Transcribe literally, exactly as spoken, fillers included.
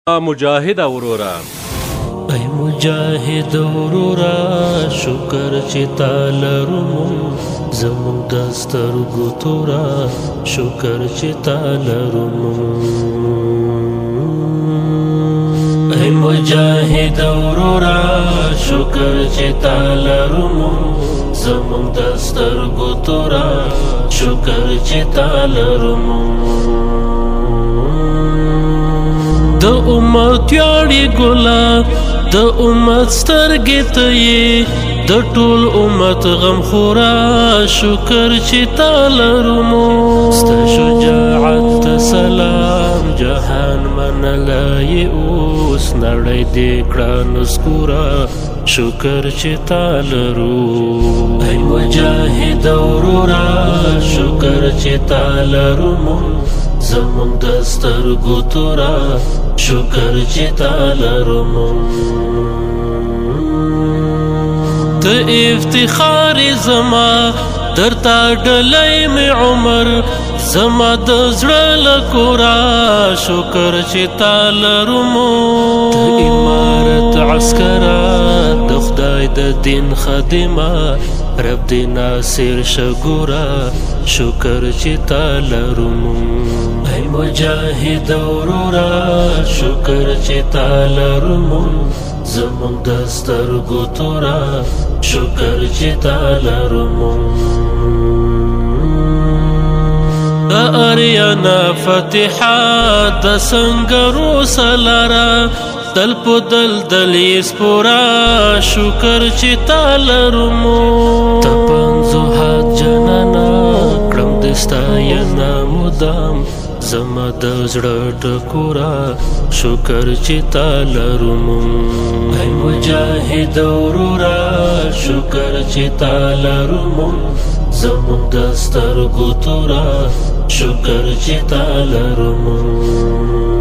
مجاهد اورورا ای مجاهد اورورا شکر چې تعالی روم زمون دسترګو تورا شکر چې تعالی روم ای مجاهد اورورا شکر چې تعالی روم زمون دسترګو تورا شکر چې تعالی روم د امت یاړي ګلا د امت سترګې ته یې د ټول امت غم خورا شکر چې تعالی رومو ستا شجاعت ته سلام جهان منلای اوس نړۍ دې کړه نسکورا شکر چې تعالی روم ای مجاهد اورورا شکر چې تعالی رومو زمون دسترګو تورا شکر چې تعالی روم ته افتخار زما درتا ډلای می عمر زما د زړه لکورا شکر چې تعالی روم امارت عسکرا د خدای د دین خادمه رب دی ناصر شګورا شکر چې تعالی روم ای مجاهد اورورا شکر چې تعالی روم زمون دسترګو تورا شکر چې تعالی روم د اریانا فتحا د سنگرو سلارا دل په دل دلی سپورا شکر چې تعالی روم تپنځو حد جنانا کړم دستا ینا مدام زما د زړه ټکورا شکر چې تعالی روم ای مجاهد اورورا شکر چې تعالی روم زمون د سترګو تورا شکر چې تعالی روم